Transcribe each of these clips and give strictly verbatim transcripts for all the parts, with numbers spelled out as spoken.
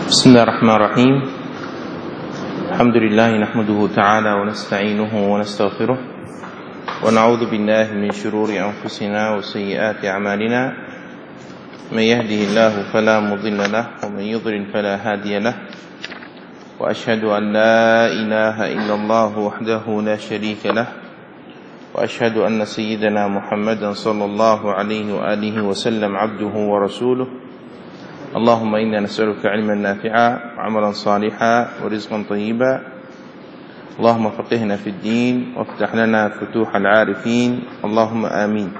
بسم الله الرحمن الرحيم. الحمد لله نحمده تعالى ونستعينه ونستغفره ونعوذ بالله من شرور أنفسنا وسيئات أعمالنا، من يهده الله فلا مضل له ومن يضلل فلا هادي له، وأشهد أن لا إله إلا الله وحده لا شريك له، وأشهد أن سيدنا محمدا صلى الله عليه وآله وسلم عبده ورسوله. اللهم إنا نسألك علما نافعا وعملا صالحا ورزقا طيبا، اللهم فقهنا في الدين وافتح لنا فتوح العارفين، اللهم آمين.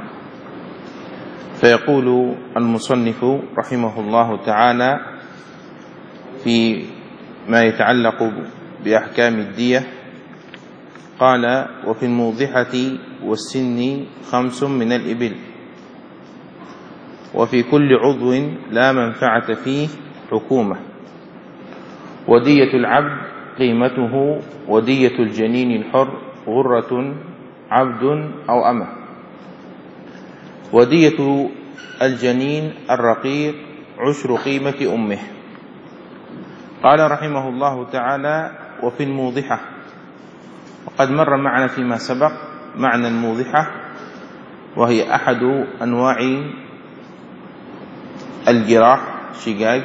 فيقول المصنف رحمه الله تعالى في ما يتعلق بأحكام الدية، قال: وفي الموضحة والسن خمس من الإبل، وفي كل عضو لا منفعة فيه حكومة، ودية العبد قيمته، ودية الجنين الحر غرة عبد أو أمة، ودية الجنين الرقيق عشر قيمة أمه. قال رحمه الله تعالى: وفي الموضحة، وقد مر معنا فيما سبق معنى الموضحة، وهي أحد أنواع الجراح شقاق،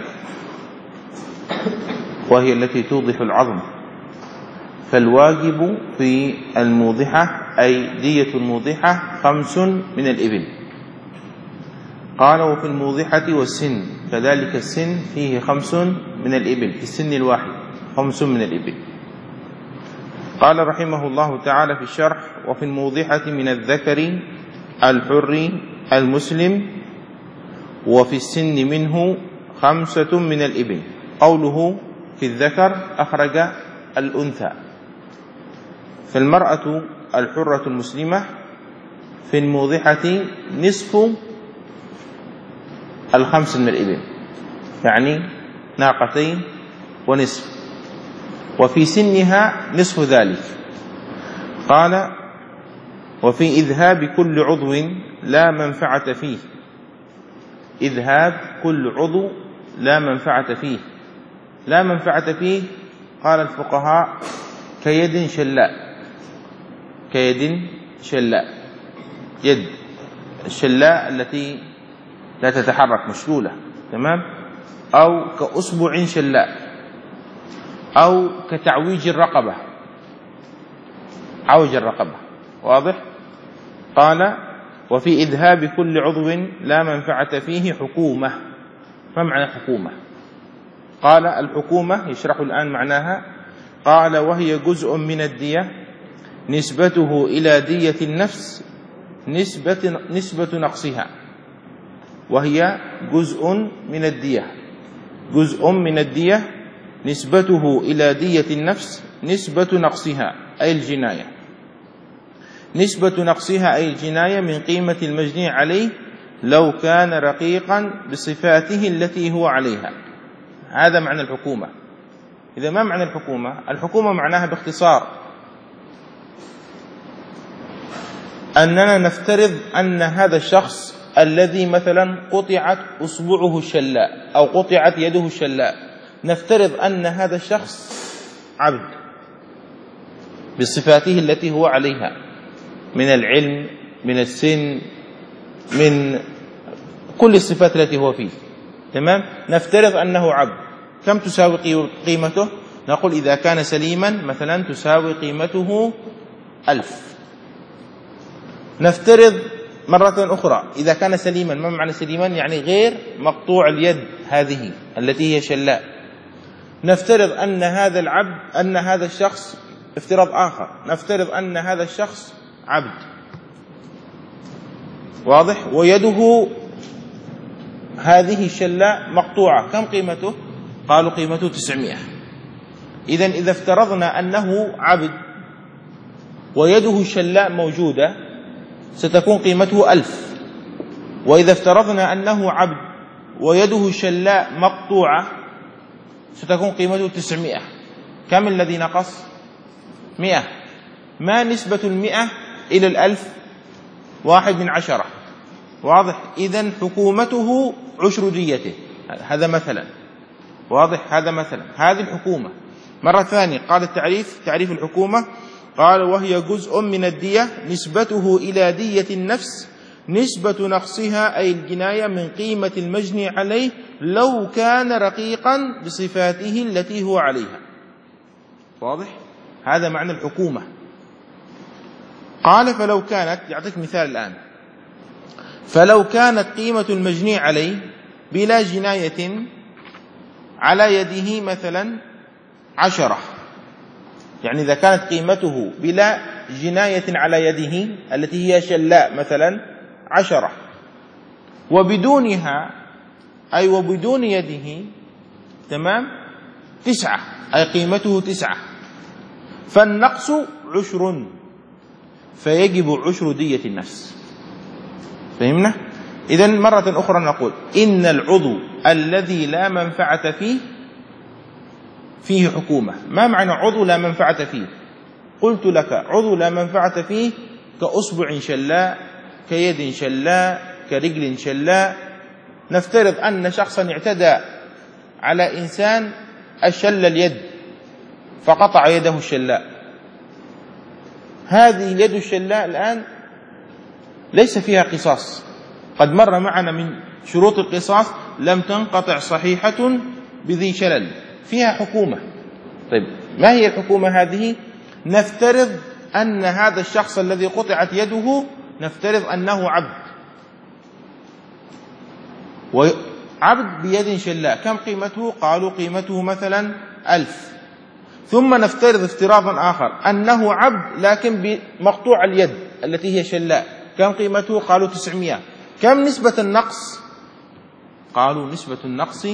وهي التي توضح العظم. فالواجب في الموضحة أي دية الموضحة خمس من الإبل. قال: وفي الموضحة والسن، كذلك السن فيه خمس من الإبل، في السن الواحد خمس من الإبل. قال رحمه الله تعالى في الشرح: وفي الموضحة من الذكر الحر المسلم، وفي السن منه خمسة من الإبل. قوله في الذكر أخرج الأنثى، فالمرأة الحرة المسلمة في الموضحة نصف الخمس من الإبل، يعني ناقتين ونصف، وفي سنها نصف ذلك. قال: وفي إذهاب كل عضو لا منفعة فيه، إذهاب كل عضو لا منفعة فيه. لا منفعة فيه قال الفقهاء كيد شلاء، كيد شلاء، يد الشلاء التي لا تتحرك مشلولة، تمام، أو كأصبع شلاء، أو كتعويج الرقبة، عوج الرقبة، واضح؟ قال: وفي إذهاب كل عضو لا منفعة فيه حكومة. ما معنى حكومة؟ قال: الحكومة يشرح الآن معناها. قال: وهي جزء من الدية نسبته إلى دية النفس نسبة, نسبة نقصها. وهي جزء من الدية، جزء من الدية نسبته إلى دية النفس نسبة نقصها أي الجناية، نسبة نقصها أي الجناية من قيمة المجني عليه لو كان رقيقا بصفاته التي هو عليها. هذا معنى الحكومة. إذا ما معنى الحكومة؟ الحكومة معناها باختصار أننا نفترض أن هذا الشخص الذي مثلا قطعت أصبعه الشلاء أو قطعت يده الشلاء، نفترض أن هذا الشخص عبد بصفاته التي هو عليها من العلم، من السن، من كل الصفات التي هو فيه، تمام. نفترض أنه عبد. كم تساوي قيمته؟ نقول إذا كان سليما مثلا تساوي قيمته ألف. نفترض مرة أخرى إذا كان سليما. ما معنى سليما؟ يعني غير مقطوع اليد هذه التي هي شلاء. نفترض أن هذا العبد، أن هذا الشخص، افتراض آخر، نفترض أن هذا الشخص عبد، واضح، ويده هذه الشلاء مقطوعة. كم قيمته؟ قالوا قيمته تسعمائة. إذن إذا افترضنا أنه عبد ويده الشلاء موجودة ستكون قيمته ألف. وإذا افترضنا أنه عبد ويده الشلاء مقطوعة ستكون قيمته تسعمائة. كم الذي نقص؟ مئة. ما نسبة المئة إلى الألف؟ واحد من عشرة، واضح. إذن حكومته عشر ديته، هذا مثلا. واضح؟ هذا مثلا هذه الحكومة. مرة ثانية قال التعريف، تعريف الحكومة، قال وهي جزء من الدية نسبته إلى دية النفس نسبة نقصها أي الجناية من قيمة المجني عليه لو كان رقيقا بصفاته التي هو عليها. واضح؟ هذا معنى الحكومة. قال فلو كانت، يعطيك مثال الآن، فلو كانت قيمة المجني عليه بلا جناية على يده مثلا عشرة، يعني إذا كانت قيمته بلا جناية على يده التي هي شلاء مثلا عشرة، وبدونها أي وبدون يده تمام تسعة، أي قيمته تسعة، فالنقص عشر، فيجب عشر دية النفس. فهمنا؟ إذن مرة أخرى نقول إن العضو الذي لا منفعة فيه فيه حكومة. ما معنى عضو لا منفعة فيه؟ قلت لك عضو لا منفعة فيه كأصبع شلاء، كيد شلاء، كرجل شلاء. نفترض أن شخصا اعتدى على إنسان الشل اليد فقطع يده الشلاء، هذه اليد الشلاء الآن ليس فيها قصاص، قد مر معنا من شروط القصاص لم تنقطع صحيحة بذي شلل، فيها حكومة. طيب ما هي الحكومة هذه؟ نفترض أن هذا الشخص الذي قطعت يده نفترض أنه عبد، وعبد بيد شلاء، كم قيمته؟ قالوا قيمته مثلا ألف. ثم نفترض افتراضا آخر أنه عبد لكن بمقطوع اليد التي هي شلاء، كم قيمته؟ قالوا تسعمائة. كم نسبة النقص؟ قالوا نسبة النقص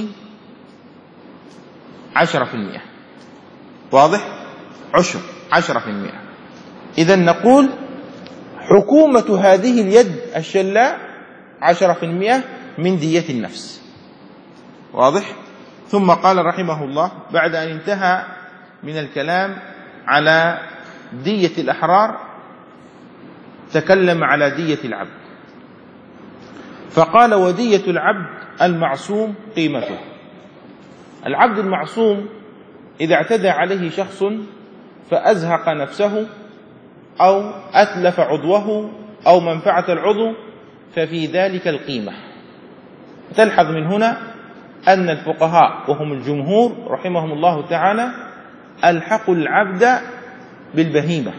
عشرة في المئة. واضح؟ عشر عشرة في المئة. إذن نقول حكومة هذه اليد الشلاء عشرة في المئة من دية النفس. واضح؟ ثم قال رحمه الله بعد أن انتهى من الكلام على دية الأحرار تكلم على دية العبد، فقال ودية العبد المعصوم قيمته. العبد المعصوم إذا اعتدى عليه شخص فأزهق نفسه أو أتلف عضوه أو منفعة العضو ففي ذلك القيمة. تلحظ من هنا أن الفقهاء وهم الجمهور رحمهم الله تعالى ألحقوا العبد بالبهيمة،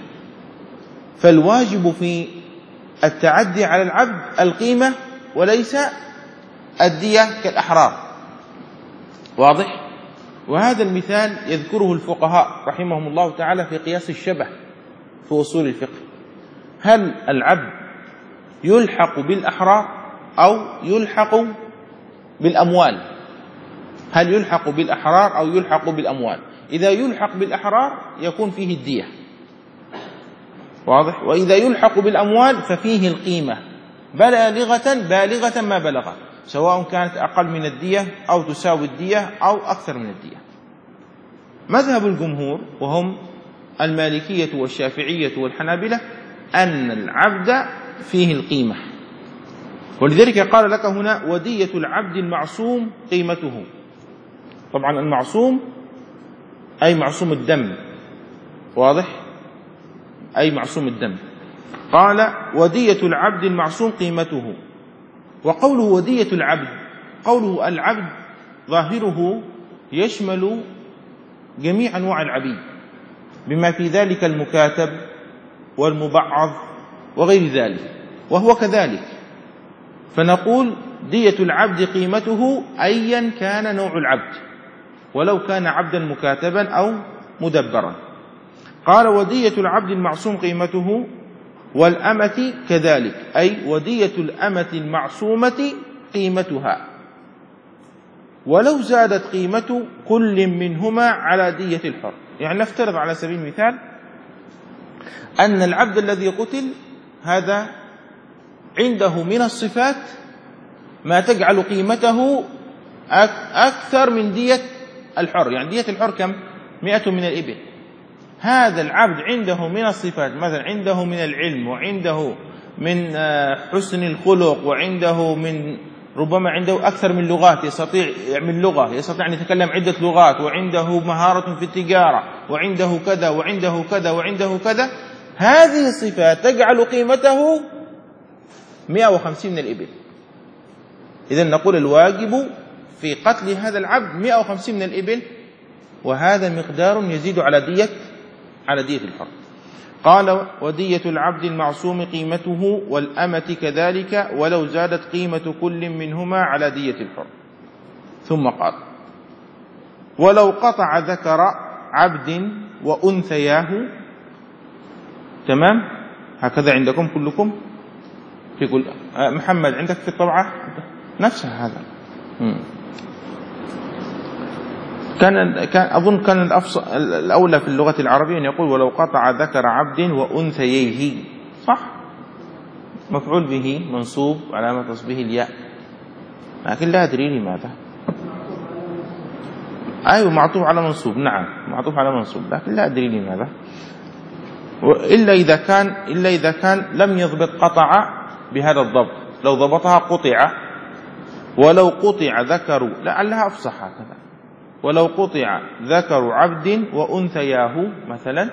فالواجب في التعدي على العبد القيمة وليس الدية كالأحرار. واضح؟ وهذا المثال يذكره الفقهاء رحمهم الله تعالى في قياس الشبه في أصول الفقه. هل العبد يلحق بالأحرار أو يلحق بالأموال؟ هل يلحق بالأحرار أو يلحق بالأموال؟ إذا يلحق بالأحرار يكون فيه الدية. واضح؟ وإذا يلحق بالأموال ففيه القيمة بالغة بالغة ما بلغ، سواء كانت أقل من الدية أو تساوي الدية أو أكثر من الدية. مذهب الجمهور وهم المالكية والشافعية والحنابلة أن العبد فيه القيمة، ولذلك قال لك هنا ودية العبد المعصوم قيمته. طبعا المعصوم أي معصوم الدم. واضح؟ أي معصوم الدم. قال ودية العبد المعصوم قيمته. وقوله ودية العبد، قوله العبد ظاهره يشمل جميع أنواع العبيد بما في ذلك المكاتب والمبعض وغير ذلك، وهو كذلك. فنقول دية العبد قيمته أيا كان نوع العبد، ولو كان عبدا مكاتبا أو مدبرا. قال ودية العبد المعصوم قيمته، والأمة كذلك، أي ودية الأمة المعصومة قيمتها، ولو زادت قيمة كل منهما على دية الحر. يعني نفترض على سبيل المثال أن العبد الذي قتل هذا عنده من الصفات ما تجعل قيمته أكثر من دية الحر. يعني دية الحر كم؟ مئة من الإبل. هذا العبد عنده من الصفات، مثلا عنده من العلم، وعنده من حسن الخلق، وعنده من ربما عنده أكثر من لغات، يستطيع يعمل لغة، يستطيع أن يتكلم عدة لغات، وعنده مهارة في التجارة، وعنده كذا وعنده كذا وعنده كذا، هذه الصفات تجعل قيمته مئة وخمسين من الإبل. إذن نقول الواجب في قتل هذا العبد مئة وخمسين من الإبل، وهذا مقدار يزيد على دية على دية الحر. قال ودية العبد المعصوم قيمته والأمة كذلك ولو زادت قيمة كل منهما على دية الحر. ثم قال ولو قطع ذكر عبد وأنثياه، تمام؟ هكذا عندكم كلكم في كل محمد عندك في الطبعة نفسها هذا. كان كان أظن كان الأفصل الأولى في اللغة العربية أن يقول ولو قطع ذكر عبد وأنثييه، صح؟ مفعول به منصوب علامة تصبيه الياء، لكن لا أدري لماذا. أيوة معطوف على منصوب، نعم معطوف على منصوب، لكن لا أدري لماذا. إلا إذا كان إلا إذا كان لم يضبط قطع بهذا الضبط، لو ضبطها قطع. ولو قطع ذكر، لعلها أفصح هكذا، ولو قطع ذكر عبد وأنثياه مثلا،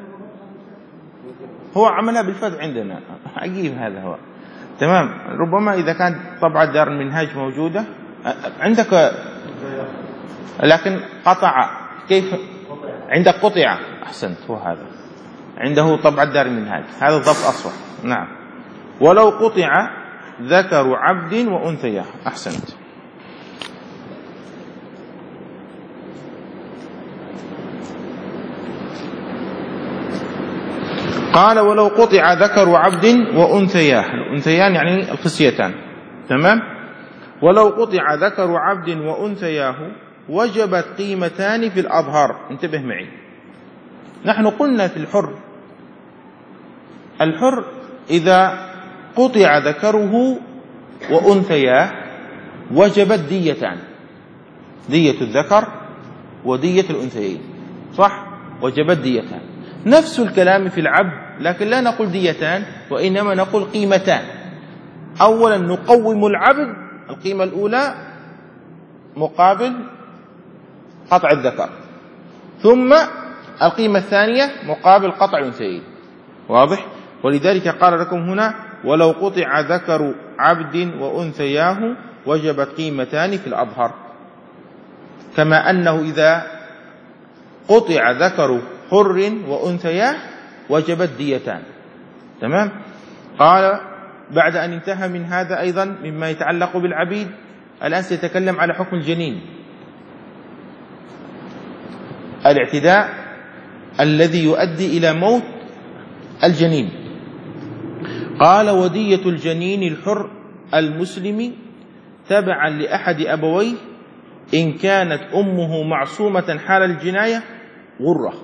هو عملها بالفتح عندنا، عجيب هذا هو، تمام. ربما إذا كان طبعا دار المنهاج موجودة عندك، لكن قطع كيف عندك قطع، أحسنت، هو هذا عنده طبعا دار المنهاج، هذا الضبط أصفر، نعم. ولو قطع ذكر عبد وأنثياه، أحسنت. قال ولو قطع ذكر عبد وأنثياه، الأنثيان يعني الخصيتان، تمام. ولو قطع ذكر عبد وأنثياه وجبت قيمتان في الأظهر. انتبه معي، نحن قلنا في الحر، الحر إذا قطع ذكره وأنثياه وجبت ديتان، دية الذكر ودية الأنثيين، صح؟ وجبت ديتان. نفس الكلام في العبد، لكن لا نقول ديتان، وإنما نقول قيمتان. أولا نقوم العبد القيمة الأولى مقابل قطع الذكر، ثم القيمة الثانية مقابل قطع الأنثيين، واضح؟ ولذلك قال لكم هنا ولو قطع ذكر عبد وأنثياه وجبت قيمتان في الأظهر، كما أنه إذا قطع ذكر حر وأنثياه وجبت ديتان، تمام. قال بعد أن انتهى من هذا أيضا مما يتعلق بالعبيد، الآن سيتكلم على حكم الجنين، الاعتداء الذي يؤدي إلى موت الجنين. قال ودية الجنين الحر المسلم تبعا لأحد أبويه إن كانت أمه معصومة حال الجناية غرة.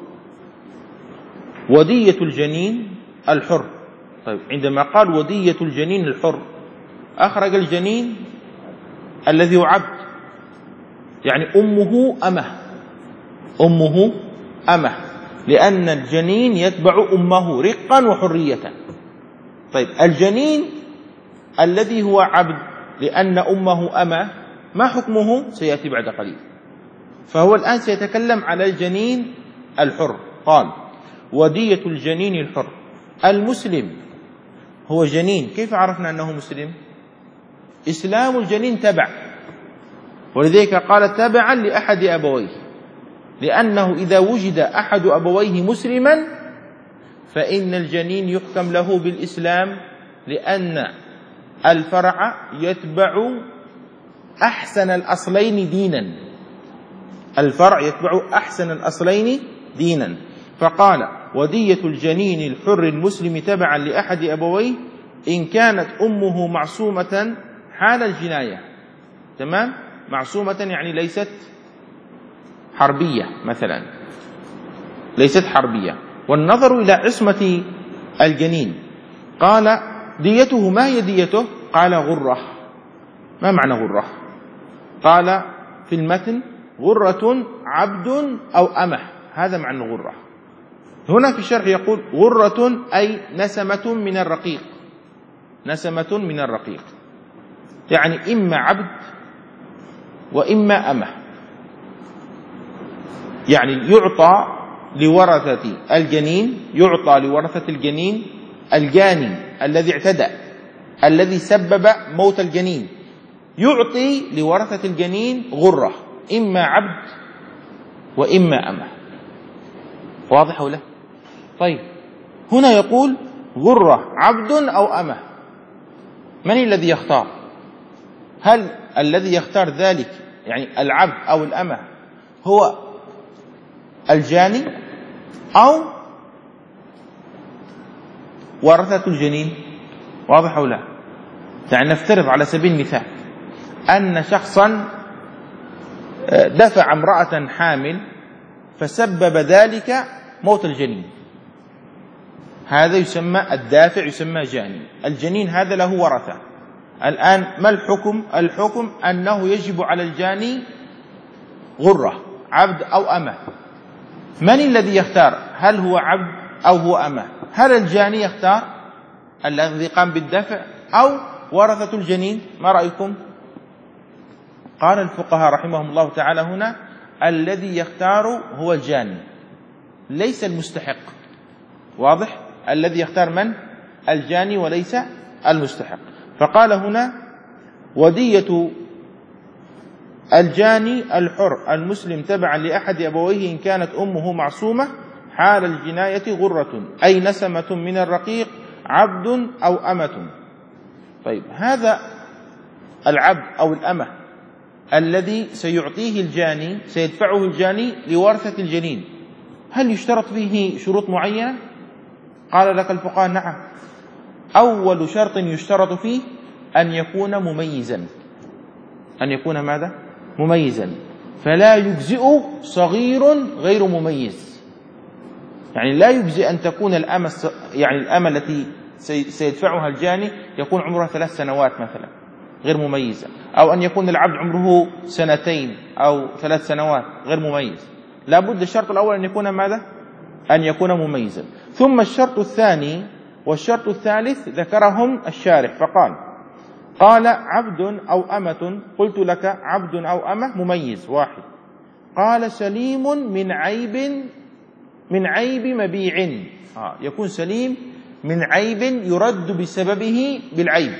ودية الجنين الحر، طيب عندما قال ودية الجنين الحر أخرج الجنين الذي هو عبد، يعني أمه أمه، أمه أمه، لأن الجنين يتبع أمه رقا وحرية. طيب الجنين الذي هو عبد لأن أمه أمه ما حكمه؟ سيأتي بعد قليل. فهو الآن سيتكلم على الجنين الحر. قال ودية الجنين الحر المسلم، هو جنين، كيف عرفنا أنه مسلم؟ إسلام الجنين تبع، ولذلك قال تبعا لأحد أبويه، لأنه إذا وجد أحد أبويه مسلما فإن الجنين يحكم له بالإسلام، لأن الفرع يتبع أحسن الأصلين دينا، الفرع يتبع أحسن الأصلين دينا. فقال ودية الجنين الحر المسلم تبعا لأحد أبويه إن كانت أمه معصومة حال الجناية، تمام، معصومة يعني ليست حربية مثلا، ليست حربية. والنظر إلى عصمة الجنين، قال ديته، ما هي ديته؟ قال غرة. ما معنى غرة؟ قال في المتن غرة عبد أو أمه، هذا معنى غرة. هنا في الشرح يقول غرة أي نسمة من الرقيق، نسمة من الرقيق. يعني إما عبد وإما أمة، يعني يعطى لورثة الجنين يعطى لورثة الجنين الجاني الذي اعتدى الذي سبب موت الجنين، يعطي لورثة الجنين غرة إما عبد وإما أمة. واضح ولا؟ طيب هنا يقول غرة عبد أو أمة، من الذي يختار؟ هل الذي يختار ذلك يعني العبد أو الأمة هو الجاني أو ورثة الجنين؟ واضح أو لا؟ يعني نفترض على سبيل المثال أن شخصا دفع امرأة حامل فسبب ذلك موت الجنين، هذا يسمى الدافع، يسمى جاني. الجنين هذا له ورثة. الآن ما الحكم؟ الحكم أنه يجب على الجاني غرة عبد أو أمة. من الذي يختار؟ هل هو عبد أو هو أمة؟ هل الجاني يختار الذي قام بالدفع أو ورثة الجنين؟ ما رأيكم؟ قال الفقهاء رحمهم الله تعالى هنا الذي يختار هو الجاني ليس المستحق. واضح؟ الذي يختار من؟ الجاني وليس المستحق. فقال هنا ودية الجاني الحر المسلم تبعا لأحد أبويه إن كانت أمه معصومة حال الجناية غرة أي نسمة من الرقيق عبد أو أمة. طيب هذا العبد أو الأمة الذي سيعطيه الجاني سيدفعه الجاني لورثة الجنين، هل يشترط فيه شروط معينة؟ قال لك الفقهاء نعم، أول شرط يشترط فيه أن يكون مميزا. أن يكون ماذا؟ مميزا. فلا يجزئ صغير غير مميز، يعني لا يجزئ أن تكون الأمة يعني الأمة التي سيدفعها الجاني يكون عمرها ثلاث سنوات مثلا غير مميزة، أو أن يكون العبد عمره سنتين أو ثلاث سنوات غير مميز. لا بد الشرط الأول أن يكون ماذا؟ أن يكون مميزا. ثم الشرط الثاني والشرط الثالث ذكرهم الشارح فقال قال عبد أو أمة. قلت لك عبد أو أمة مميز واحد. قال سليم من عيب من عيب مبيع، آه يكون سليم من عيب يرد بسببه بالعيب.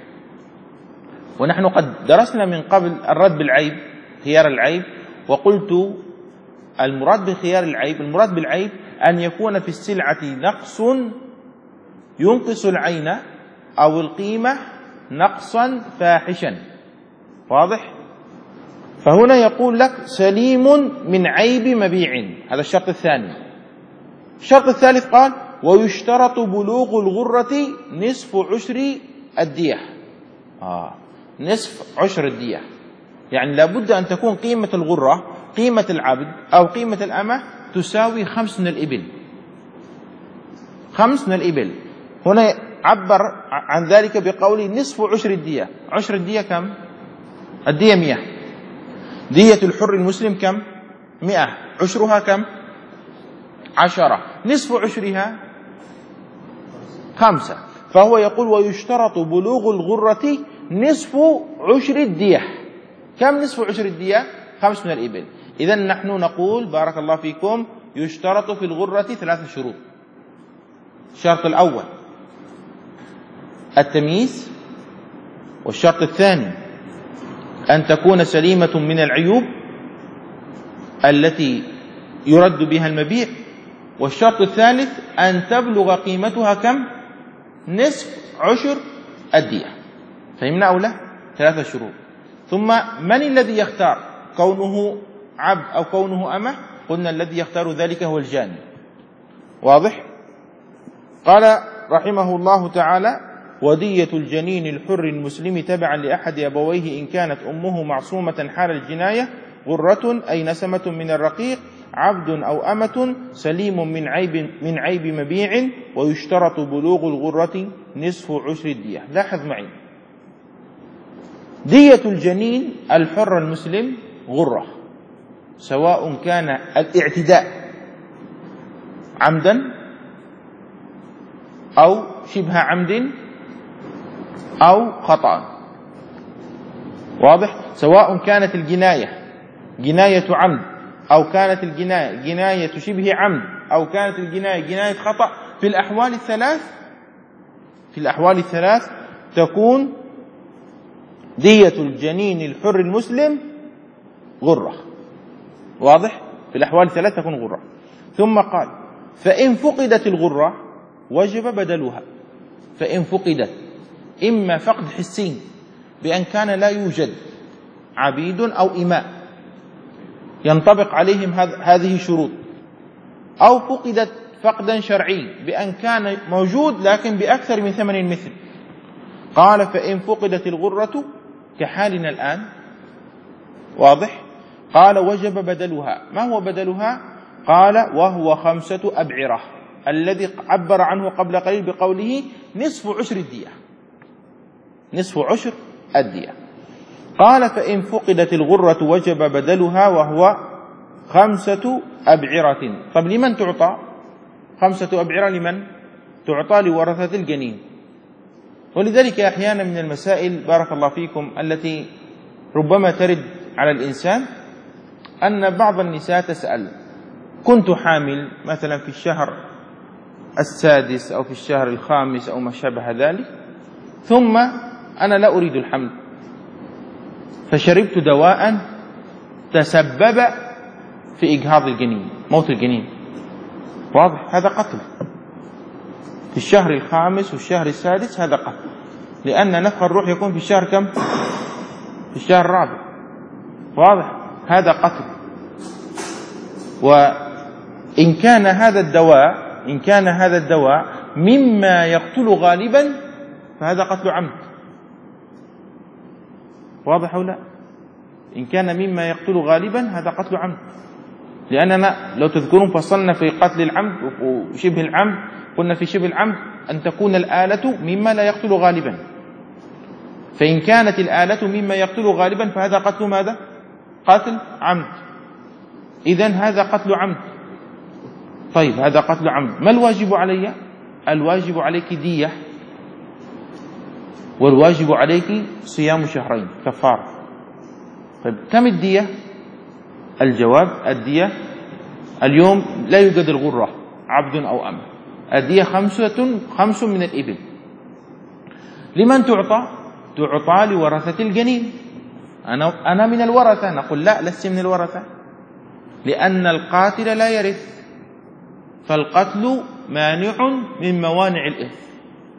ونحن قد درسنا من قبل الرد بالعيب خيار العيب، وقلت المراد بخيار العيب المراد بالعيب أن يكون في السلعة نقص ينقص العين أو القيمة نقصا فاحشا. واضح؟ فهنا يقول لك سليم من عيب مبيع، هذا الشرط الثاني. الشرط الثالث قال ويشترط بلوغ الغرة نصف عشر الدية. آه نصف عشر الدية، يعني لابد أن تكون قيمة الغرة قيمة العبد أو قيمة الأمة تساوي خمس من الإبل. خمس من الإبل. هنا عبر عن ذلك بقوله نصف عشر الدية. عشر الدية كم؟ الدية مئة. دية الحر المسلم كم؟ مئة. عشرها كم؟ عشرة. نصف عشرها خمسة. فهو يقول ويشترط بلوغ الغرة نصف عشر الدية. كم نصف عشر الدية؟ خمس من الإبل. إذن نحن نقول بارك الله فيكم يشترط في الغرة ثلاث شروط. الشرط الأول التمييز، والشرط الثاني أن تكون سليمة من العيوب التي يرد بها المبيع، والشرط الثالث أن تبلغ قيمتها كم؟ نصف عشر الدية. فهمنا أو لا؟ ثلاثة شروط. ثم من الذي يختار كونه عبد أو كونه أمة؟ قلنا الذي يختار ذلك هو الجاني. واضح؟ قال رحمه الله تعالى ودية الجنين الحر المسلم تبعا لأحد أبويه إن كانت أمه معصومة حال الجناية غرة أي نسمة من الرقيق عبد أو أمة سليم من عيب من عيب مبيع ويشترط بلوغ الغرة نصف عشر الدية. لاحظ معي دية الجنين الحر المسلم غرة، سواء كان الاعتداء عمدا أو شبه عمد أو خطأ. واضح؟ سواء كانت الجناية جناية عمد أو كانت الجناية جناية شبه عمد أو كانت الجناية جناية خطأ، في الأحوال الثلاث في الأحوال الثلاث تكون دية الجنين الحر المسلم غرة. واضح؟ في الأحوال الثلاث تكون غرة. ثم قال فإن فقدت الغرة وجب بدلها. فإن فقدت، إما فقد حسي بأن كان لا يوجد عبيد أو إماء ينطبق عليهم هذه الشروط، أو فقدت فقدا شرعي بأن كان موجود لكن بأكثر من ثمن المثل. قال فإن فقدت الغرة كحالنا الآن، واضح؟ قال وجب بدلها. ما هو بدلها؟ قال وهو خمسة أبعرة، الذي عبر عنه قبل قليل بقوله نصف عشر الدية، نصف عشر الدية. قال فإن فقدت الغرة وجب بدلها وهو خمسة أبعرة. طب لمن تعطى خمسة أبعرة؟ لمن تعطى؟ لورثة الجنين. ولذلك أحيانا من المسائل بارك الله فيكم التي ربما ترد على الإنسان أن بعض النساء تسأل كنت حامل مثلا في الشهر السادس أو في الشهر الخامس أو ما شابه ذلك، ثم أنا لا أريد الحمل فشربت دواء تسبب في إجهاض الجنين، موت الجنين. واضح؟ هذا قتل في الشهر الخامس والشهر السادس، هذا قتل، لأن نفخ الروح يكون في الشهر كم؟ في الشهر الرابع. واضح؟ هذا قتل. وإن كان هذا الدواء إن كان هذا الدواء مما يقتل غالبا فهذا قتل عمد. واضح أو لا؟ إن كان مما يقتل غالبا هذا قتل عمد، لأننا لو تذكرون فصلنا في قتل العمد وشبه العمد، قلنا في شبه العمد أن تكون الآلة مما لا يقتل غالبا، فإن كانت الآلة مما يقتل غالبا فهذا قتل ماذا؟ قتل عمد. إذن هذا قتل عمد. طيب هذا قتل عمد، ما الواجب علي؟ الواجب عليك دية، والواجب عليك صيام شهرين كفارة. طيب كم الدية؟ الجواب الدية اليوم لا يوجد الغرة عبد أو أم، الدية خمسة خمس من الإبل. لمن تعطى؟ تعطى لورثة الجنين. أنا أنا من الورثة؟ نقول لا، لست من الورثة، لأن القاتل لا يرث، فالقتل مانع من موانع الإرث.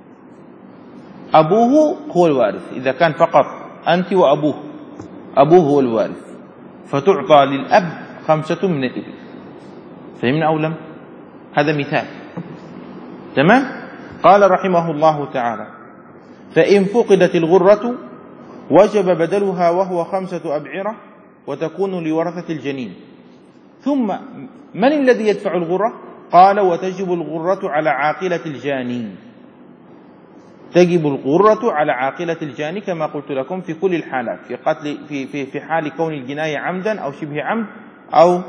أبوه هو الوارث، إذا كان فقط أنت وأبوه، أبوه هو الوارث، فتعطى للأب خمسة من الإبل. فهمنا أو لم؟ هذا مثال. تمام؟ قال رحمه الله تعالى فإن فقدت الغرة وجب بدلها وهو خمسة أبعرة وتكون لورثة الجنين. ثم من الذي يدفع الغرة؟ قال وتجب الغرة على عاقلة الجاني. تجب الغرة على عاقلة الجاني كما قلت لكم في كل الحالات، في قتل في في في حال كون الجناية عمدا أو شبه عمد أو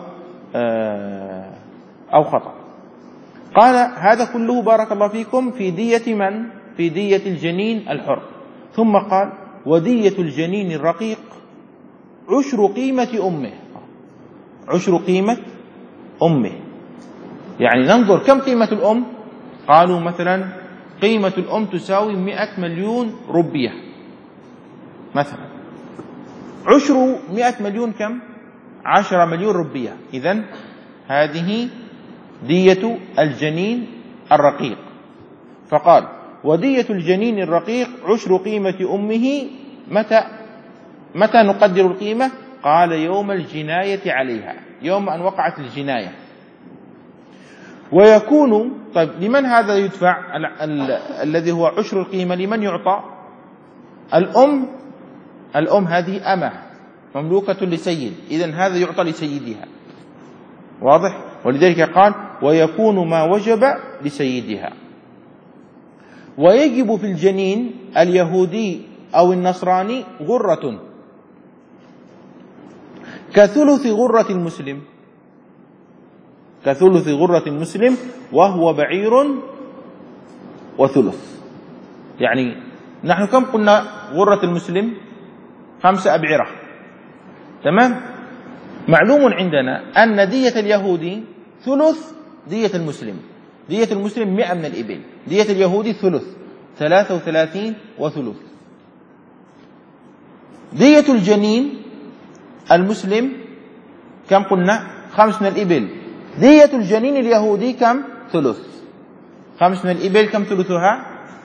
أو خطأ. قال هذا كله بارك الله فيكم في دية من؟ في دية الجنين الحر. ثم قال ودية الجنين الرقيق عشر قيمة أمه. عشر قيمة أمه، يعني ننظر كم قيمة الأم. قالوا مثلا قيمة الأم تساوي مئة مليون روبية مثلا، عشر مئة مليون كم؟ عشرة مليون روبية. إذن هذه دية الجنين الرقيق. فقال ودية الجنين الرقيق عشر قيمة أمه. متى متى نقدر القيمة؟ قال يوم الجناية عليها، يوم أن وقعت الجناية. ويكون طيب لمن هذا يدفع؟ ال ال الذي هو عشر القيمة لمن يعطى؟ الأم. الأم هذه أمة مملوكة لسيد، إذن هذا يعطى لسيدها. واضح؟ ولذلك قال ويكون ما وجب لسيدها. ويجب في الجنين اليهودي أو النصراني غرة كثلث غرة المسلم، كثلث غرة المسلم وهو بعير وثلث. يعني نحن كم قلنا غرة المسلم؟ خمسة أبعرة. تمام. معلوم عندنا أن دية اليهودي ثلث دية المسلم. دية المسلم مئة من الإبل، دية اليهودي ثلث، ثلاثة وثلاثين وثلث. دية الجنين المسلم كم قلنا؟ خمس من الإبل. دية الجنين اليهودي كم؟ ثلث. خمس من الإبل كم ثلثها؟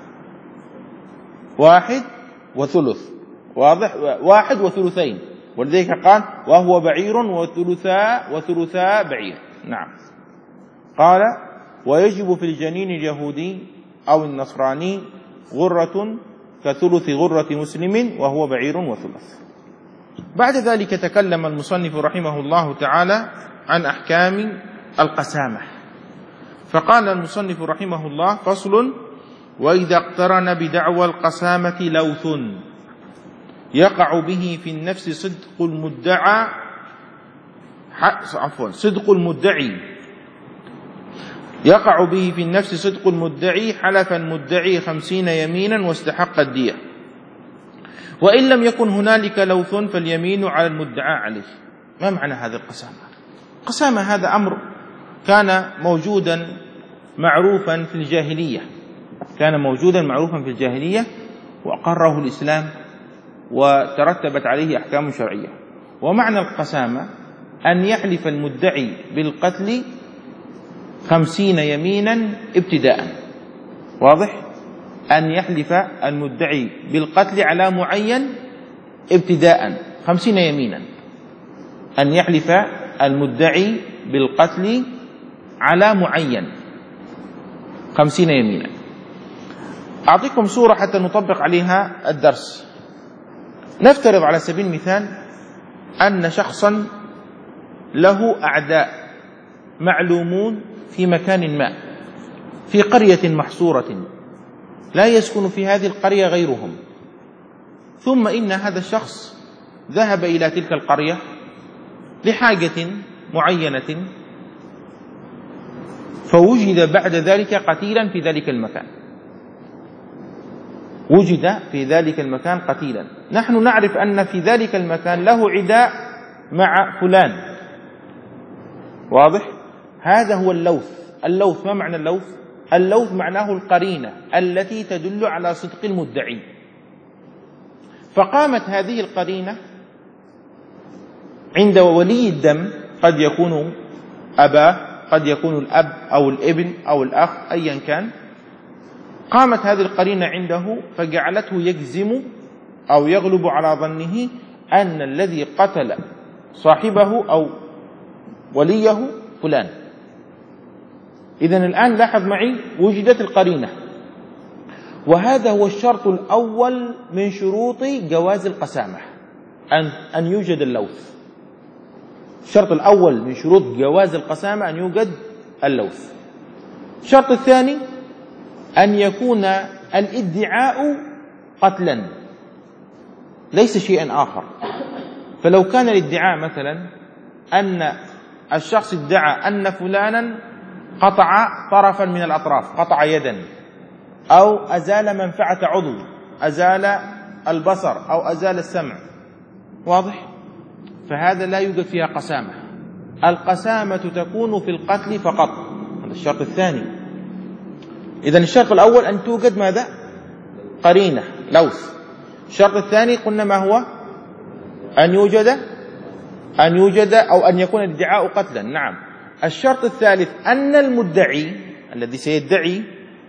واحد وثلث. واضح؟ واحد وثلثين. ولذلك قال وهو بعير وثلثا وثلثا بعير. نعم. قال ويجب في الجنين اليهودي أو النصراني غرة كثلث غرة مسلم وهو بعير وثلث. بعد ذلك تكلم المصنف رحمه الله تعالى عن أحكام القسامة، فقال المصنف رحمه الله: فصل: وإذا اقترن بدعوى القسامة لوث يقع به في النفس صدق المدعى عفوا صدق المدعي يقع به في النفس صدق المدعي حلف المدعي خمسين يمينا واستحق الدية، وإن لم يكن هنالك لوث فاليمين على المدعى عليه. ما معنى هذه القسامة؟ القسامة هذا أمر كان موجودا معروفا في الجاهلية، كان موجودا معروفا في الجاهلية وأقره الإسلام وترتبت عليه أحكام شرعية. ومعنى القسامة أن يحلف المدعي بالقتل خمسين يمينا ابتداء. واضح؟ أن يحلف المدعي بالقتل على معين ابتداء خمسين يمينا، أن يحلف المدعي بالقتل على معين خمسين يمينا. أعطيكم صورة حتى نطبق عليها الدرس. نفترض على سبيل المثال أن شخصا له أعداء معلومون في مكان ما، في قرية محصورة لا يسكن في هذه القرية غيرهم، ثم إن هذا الشخص ذهب إلى تلك القرية لحاجة معينة، فوجد بعد ذلك قتيلا في ذلك المكان، وجد في ذلك المكان قتيلا. نحن نعرف أن في ذلك المكان له عداء مع فلان. واضح؟ هذا هو اللوث. اللوث ما معنى اللوث؟ اللوث معناه القرينة التي تدل على صدق المدعي. فقامت هذه القرينة عند ولي الدم، قد يكون أباه، قد يكون الأب أو الابن أو الأخ أيا كان، قامت هذه القرينة عنده فجعلته يجزم أو يغلب على ظنه أن الذي قتل صاحبه أو وليه فلان. إذن الآن لاحظ معي وجدت القرينة، وهذا هو الشرط الأول من شروط جواز القسامة، أن أن يوجد اللوث. الشرط الأول من شروط جواز القسامة أن يوجد اللوث. الشرط الثاني أن يكون الادعاء قتلا ليس شيئا آخر. فلو كان الادعاء مثلا أن الشخص ادعى أن فلانا قطع طرفا من الأطراف، قطع يدا، أو أزال منفعة عضو، أزال البصر أو أزال السمع، واضح؟ فهذا لا يوجد فيها قسامة. القسامة تكون في القتل فقط، هذا الشرط الثاني. إذن الشرط الأول أن توجد ماذا؟ قرينة، لوث. الشرط الثاني قلنا ما هو؟ أن يوجد أن يوجد أو أن يكون الادعاء قتلا. نعم. الشرط الثالث أن المدعي الذي سيدعي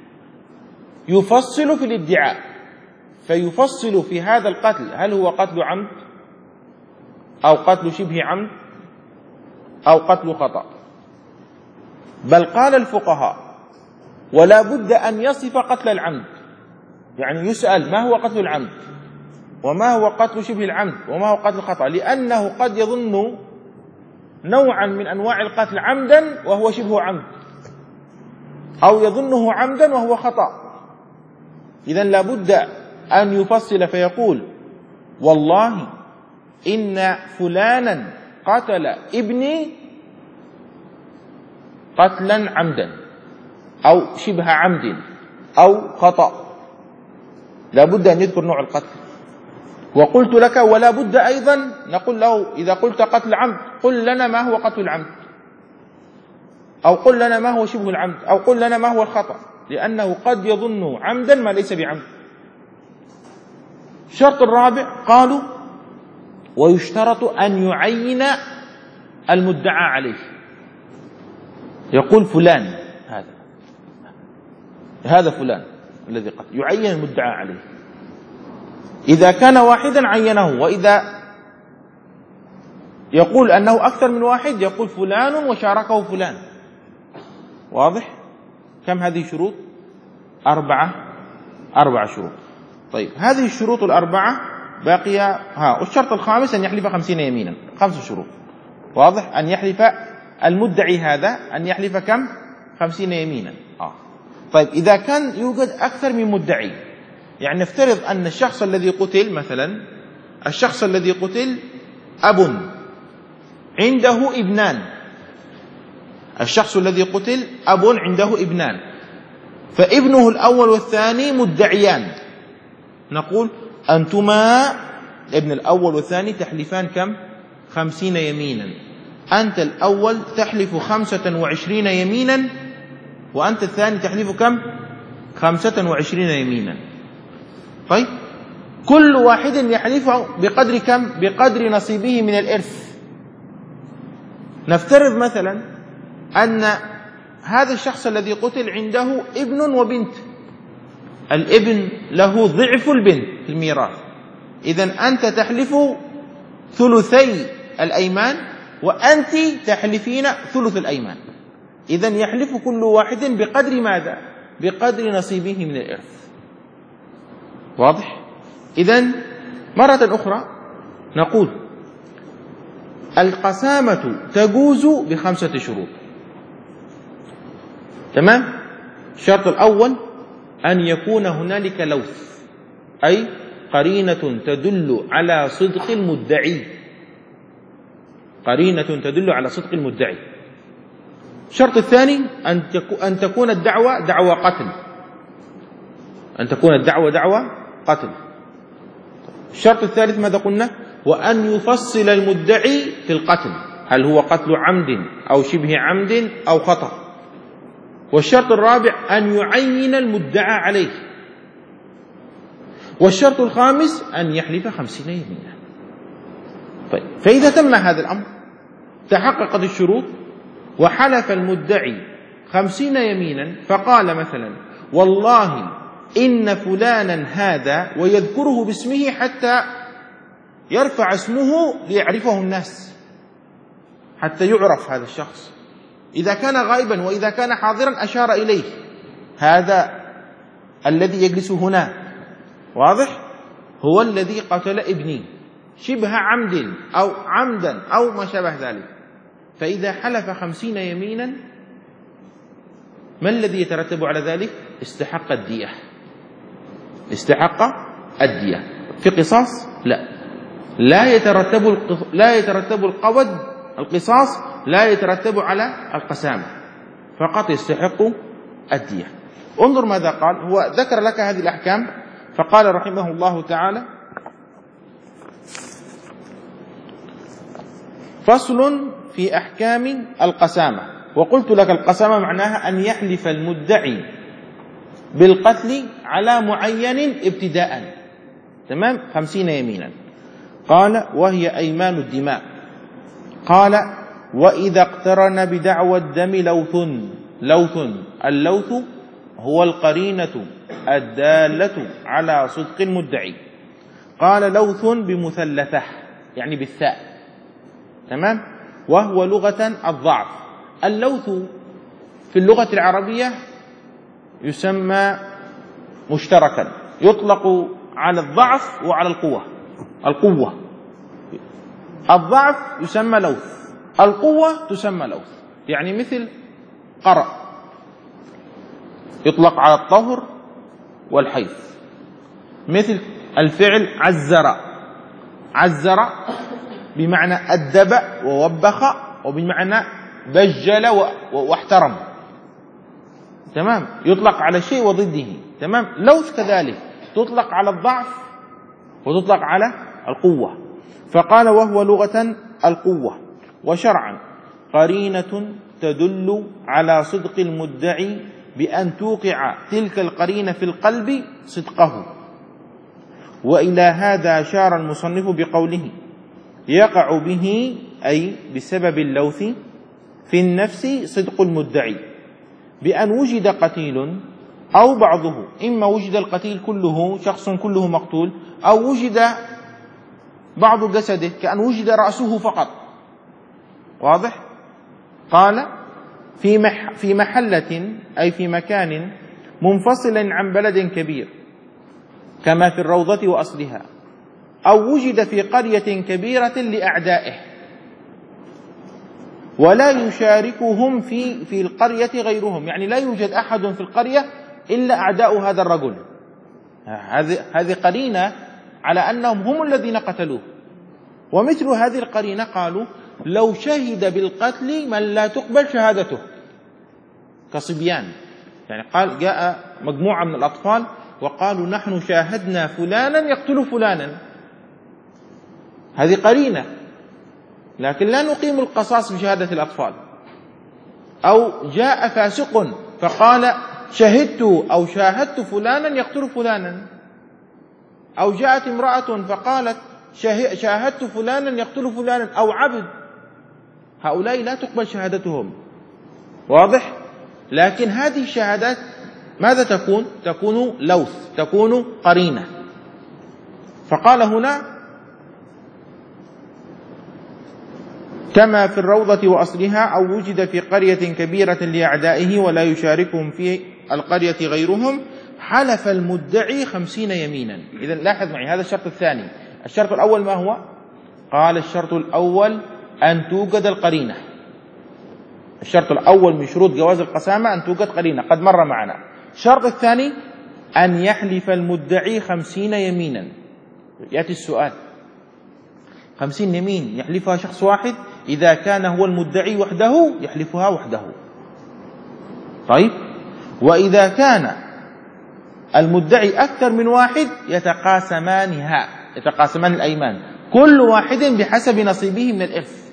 يفصل في الادعاء، فيفصل في هذا القتل هل هو قتل عمد أو قتل شبه عمد أو قتل خطأ. بل قال الفقهاء ولا بد أن يصف قتل العمد، يعني يسأل ما هو قتل العمد وما هو قتل شبه العمد وما هو قتل الخطأ، لأنه قد يظن نوعا من أنواع القتل عمدا وهو شبه عمد، أو يظنه عمدا وهو خطأ. إذن لا بد أن يفصل فيقول والله إن فلانا قتل ابني قتلا عمدا أو شبه عمد أو خطأ. لا بد أن يذكر نوع القتل. وقلت لك ولا بد أيضا نقول له إذا قلت قتل عمد قل لنا ما هو قتل العمد، أو قل لنا ما هو شبه العمد، أو قل لنا ما هو الخطأ، لأنه قد يظن عمدا ما ليس بعمد. الشرط الرابع قالوا ويشترط أن يعين المدعى عليه، يقول فلان هذا هذا فلان الذي قتل، يعين المدعى عليه. إذا كان واحدا عينه، وإذا يقول أنه أكثر من واحد يقول فلان وشاركه فلان. واضح؟ كم هذه شروط؟ أربعة أربع شروط. طيب هذه الشروط الأربعة باقية. ها والشرط الخامس أن يحلف خمسين يمينا، خمس شروط. واضح؟ أن يحلف المدعي هذا أن يحلف كم؟ خمسين يمينا. آه. طيب إذا كان يوجد أكثر من مدعي، يعني نفترض أن الشخص الذي قتل مثلا، الشخص الذي قتل أب عنده ابنان، الشخص الذي قتل أب عنده ابنان، فابنه الأول والثاني مدعيان، نقول أنتما ابن الأول والثاني تحلفان كم؟ خمسين يمينا. أنت الأول تحلف خمسة وعشرين يمينا، وأنت الثاني تحلف كم؟ خمسة وعشرين يمينا. طيب كل واحد يحلف بقدر كم؟ بقدر نصيبه من الإرث. نفترض مثلا أن هذا الشخص الذي قتل عنده ابن وبنت، الابن له ضعف البنت في الميراث، إذن أنت تحلف ثلثي الأيمان وأنت تحلفين ثلث الأيمان. إذن يحلف كل واحد بقدر ماذا؟ بقدر نصيبه من الإرث. واضح؟ إذن مرة أخرى نقول القسامة تجوز بخمسة شروط. تمام؟ الشرط الأول أن يكون هنالك لوث، أي قرينة تدل على صدق المدعي، قرينة تدل على صدق المدعي. الشرط الثاني أن تكون الدعوة دعوة قتل، أن تكون الدعوة دعوة قتل. الشرط الثالث ماذا قلنا؟ وأن يفصل المدعي في القتل، هل هو قتل عمد أو شبه عمد أو خطأ. والشرط الرابع أن يعين المدعى عليه. والشرط الخامس أن يحلف خمسين يمينا. طيب فإذا تم هذا الأمر، تحققت الشروط، وحلف المدعي خمسين يمينا، فقال مثلا والله إن فلانا هذا، ويذكره باسمه حتى يرفع اسمه ليعرفه الناس، حتى يعرف هذا الشخص. إذا كان غائبا وإذا كان حاضرا أشار إليه، هذا الذي يجلس هنا واضح هو الذي قتل ابني شبه عمد أو عمدا أو ما شابه ذلك. فإذا حلف خمسين يمينا، ما الذي يترتب على ذلك؟ استحق الدية، استحق الدية. في قصاص لا لا يترتب لا يترتب القود القصاص لا يترتب على القسامة، فقط يستحق الدية. انظر ماذا قال، هو ذكر لك هذه الأحكام فقال رحمه الله تعالى: فصل في أحكام القسامة. وقلت لك القسامة معناها أن يحلف المدعي بالقتل على معين ابتداء، تمام، خمسين يمينا. قال: وهي أيمان الدماء. قال: وإذا اقترن بدعوى الدم لوث. لوث اللوث هو القرينة الدالة على صدق المدعي. قال: لوث بمثلثة يعني بالثاء، تمام، وهو لغة الضعف. اللوث في اللغة العربية يسمى مشتركا، يطلق على الضعف وعلى القوة. القوة الضعف يسمى لوث، القوة تسمى لوث. يعني مثل قرأ يطلق على الطهر والحيض. مثل الفعل عزر، عزر بمعنى أدب ووبخ، وبمعنى بجل واحترم، تمام، يطلق على شيء وضده، تمام. لوث كذلك تطلق على الضعف وتطلق على القوة. فقال وهو لغة القوة، وشرعا قرينة تدل على صدق المدعي بأن توقع تلك القرينة في القلب صدقه. وإلى هذا أشار المصنف بقوله يقع به، أي بسبب اللوث في النفس صدق المدعي، بأن وجد قتيل أو بعضه، إما وجد القتيل كله شخص كله مقتول، أو وجد بعض جسده كأن وجد رأسه فقط. واضح؟ قال في مح في محلة، أي في مكان منفصل عن بلد كبير كما في الروضة وأصلها، أو وجد في قرية كبيرة لأعدائه ولا يشاركهم في في القرية غيرهم، يعني لا يوجد أحد في القرية إلا أعداء هذا الرجل. هذه هذه قرينة على أنهم هم الذين قتلوه. ومثل هذه القرينة قالوا لو شهد بالقتل من لا تقبل شهادته كصبيان، يعني قال جاء مجموعة من الأطفال وقالوا نحن شاهدنا فلانا يقتل فلانا، هذه قرينة، لكن لا نقيم القصاص بشهادة الأطفال. أو جاء فاسق فقال شهدت أو شاهدت فلانا يقتل فلانا، أو جاءت امرأة فقالت شاهدت فلانا يقتل فلانا، أو عبد، هؤلاء لا تقبل شهادتهم. واضح؟ لكن هذه الشهادات ماذا تكون؟ تكون لوث، تكون قرينة. فقال هنا كما في الروضة وأصلها، أو وجد في قرية كبيرة لأعدائه ولا يشاركهم في القرية غيرهم، حلف المدعي خمسين يمينا. إذن لاحظ معي هذا الشرط الثاني. الشرط الأول ما هو؟ قال الشرط الأول أن توجد القرينة. الشرط الأول من شروط جواز القسامة أن توجد قرينة، قد مر معنا. الشرط الثاني أن يحلف المدعي خمسين يمينا. يأتي السؤال، خمسين يمين يحلفها شخص واحد؟ إذا كان هو المدعي وحده يحلفها وحده. طيب، وإذا كان المدعي أكثر من واحد يتقاسمانها، يتقاسمان الأيمان، كل واحد بحسب نصيبه من الإرث.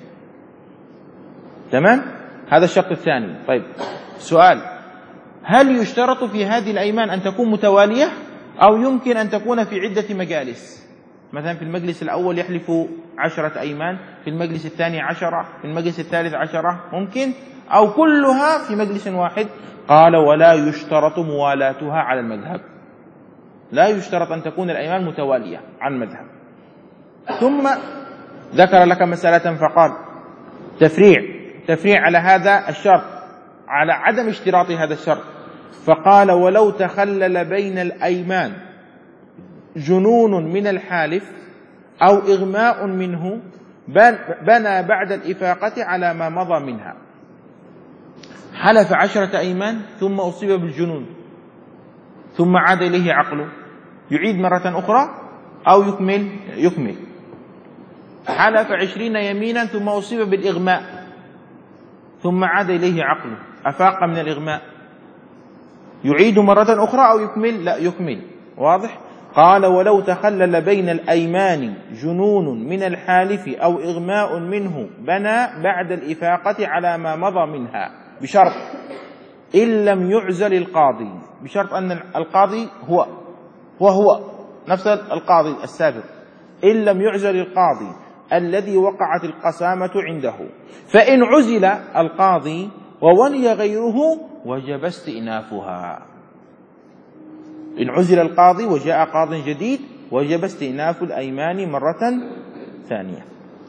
تمام؟ هذا الشرط الثاني. طيب، سؤال، هل يشترط في هذه الأيمان أن تكون متوالية أو يمكن أن تكون في عدة مجالس؟ مثلا في المجلس الأول يحلف عشرة أيمان، في المجلس الثاني عشرة، في المجلس الثالث عشرة، ممكن؟ أو كلها في مجلس واحد؟ قال ولا يشترط موالاتها على المذهب، لا يشترط أن تكون الأيمان متوالية عن المذهب. ثم ذكر لك مسألة فقال تفريع تفريع على هذا الشرط، على عدم اشتراط هذا الشرط. فقال ولو تخلل بين الأيمان جنون من الحالف أو إغماء منه بنى بعد الإفاقة على ما مضى منها. حلف عشرة أيمان ثم أصيب بالجنون ثم عاد إليه عقله، يعيد مرة أخرى أو يكمل يكمل حلف عشرين يمينا ثم أصيب بالإغماء ثم عاد إليه عقله، أفاق من الإغماء، يعيد مرة أخرى أو يكمل؟ لا، يكمل. واضح؟ قال ولو تخلل بين الأيمان جنون من الحالف أو إغماء منه بنى بعد الإفاقة على ما مضى منها، بشرط إن لم يعزل القاضي، بشرط أن القاضي هو وهو نفس القاضي السابق، إن لم يعزل القاضي الذي وقعت القسامة عنده، فإن عزل القاضي وولي غيره وجب استئنافها. إن عزل القاضي وجاء قاض جديد وجب استئناف الأيمان مرة ثانية.